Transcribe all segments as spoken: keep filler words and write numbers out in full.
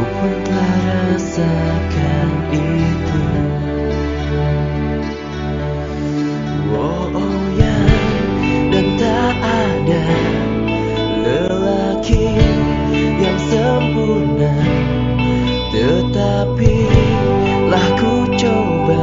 pun telah rasakan itu. Oh, oh ya, dan tak ada lelaki yang sempurna, tetapi lah ku coba.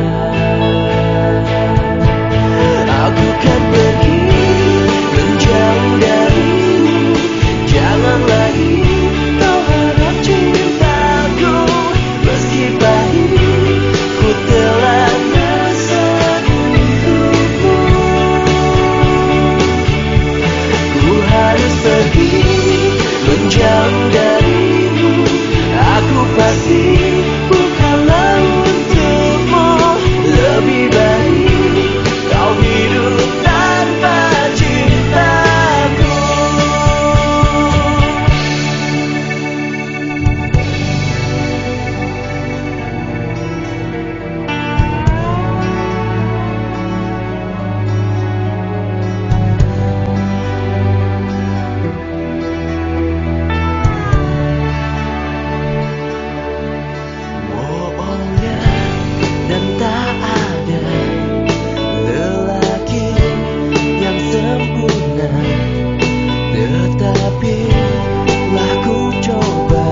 Aku kan pergi menjauh darimu, jangan lagi kau harap cintaku. Meski pahit ku telah rasa untukmu. Ku harus pergi menjauh darimu, aku pasti bukanlah untukmu. Lebih baik kau hidup tanpa cintaku. Oh, oh ya, dan tak ada lelaki yang sempurna, tetapi lah ku coba.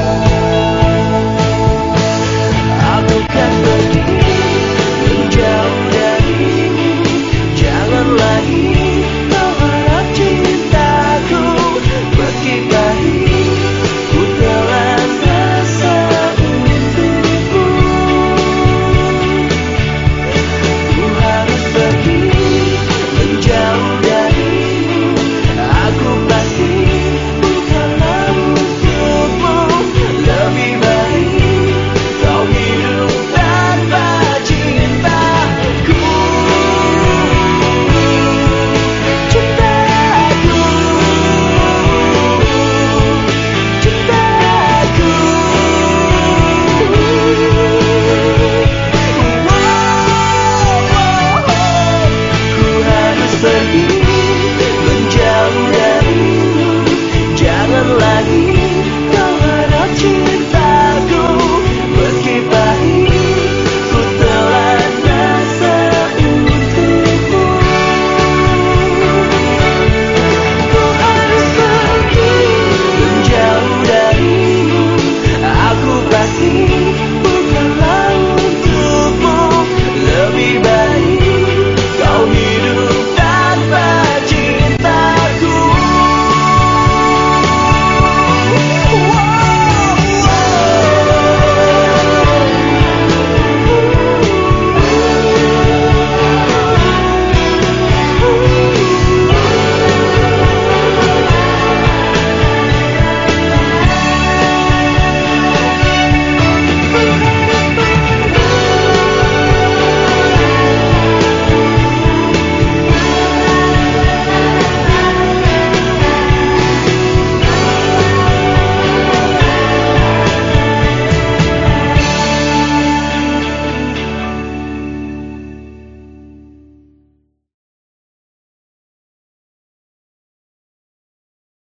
Aku kan pergi menjauh darimu, jangan lagi kau harap cintaku. Meski pahit ku telah rasa untukmu. Ku harus pergi menjauh darimu, aku pasti bukanlah untukmu. Lebih baik kau hidup tanpa cintaku. Cintaku, cintaku. Ku harus pergi menjauh darimu, jangan lagi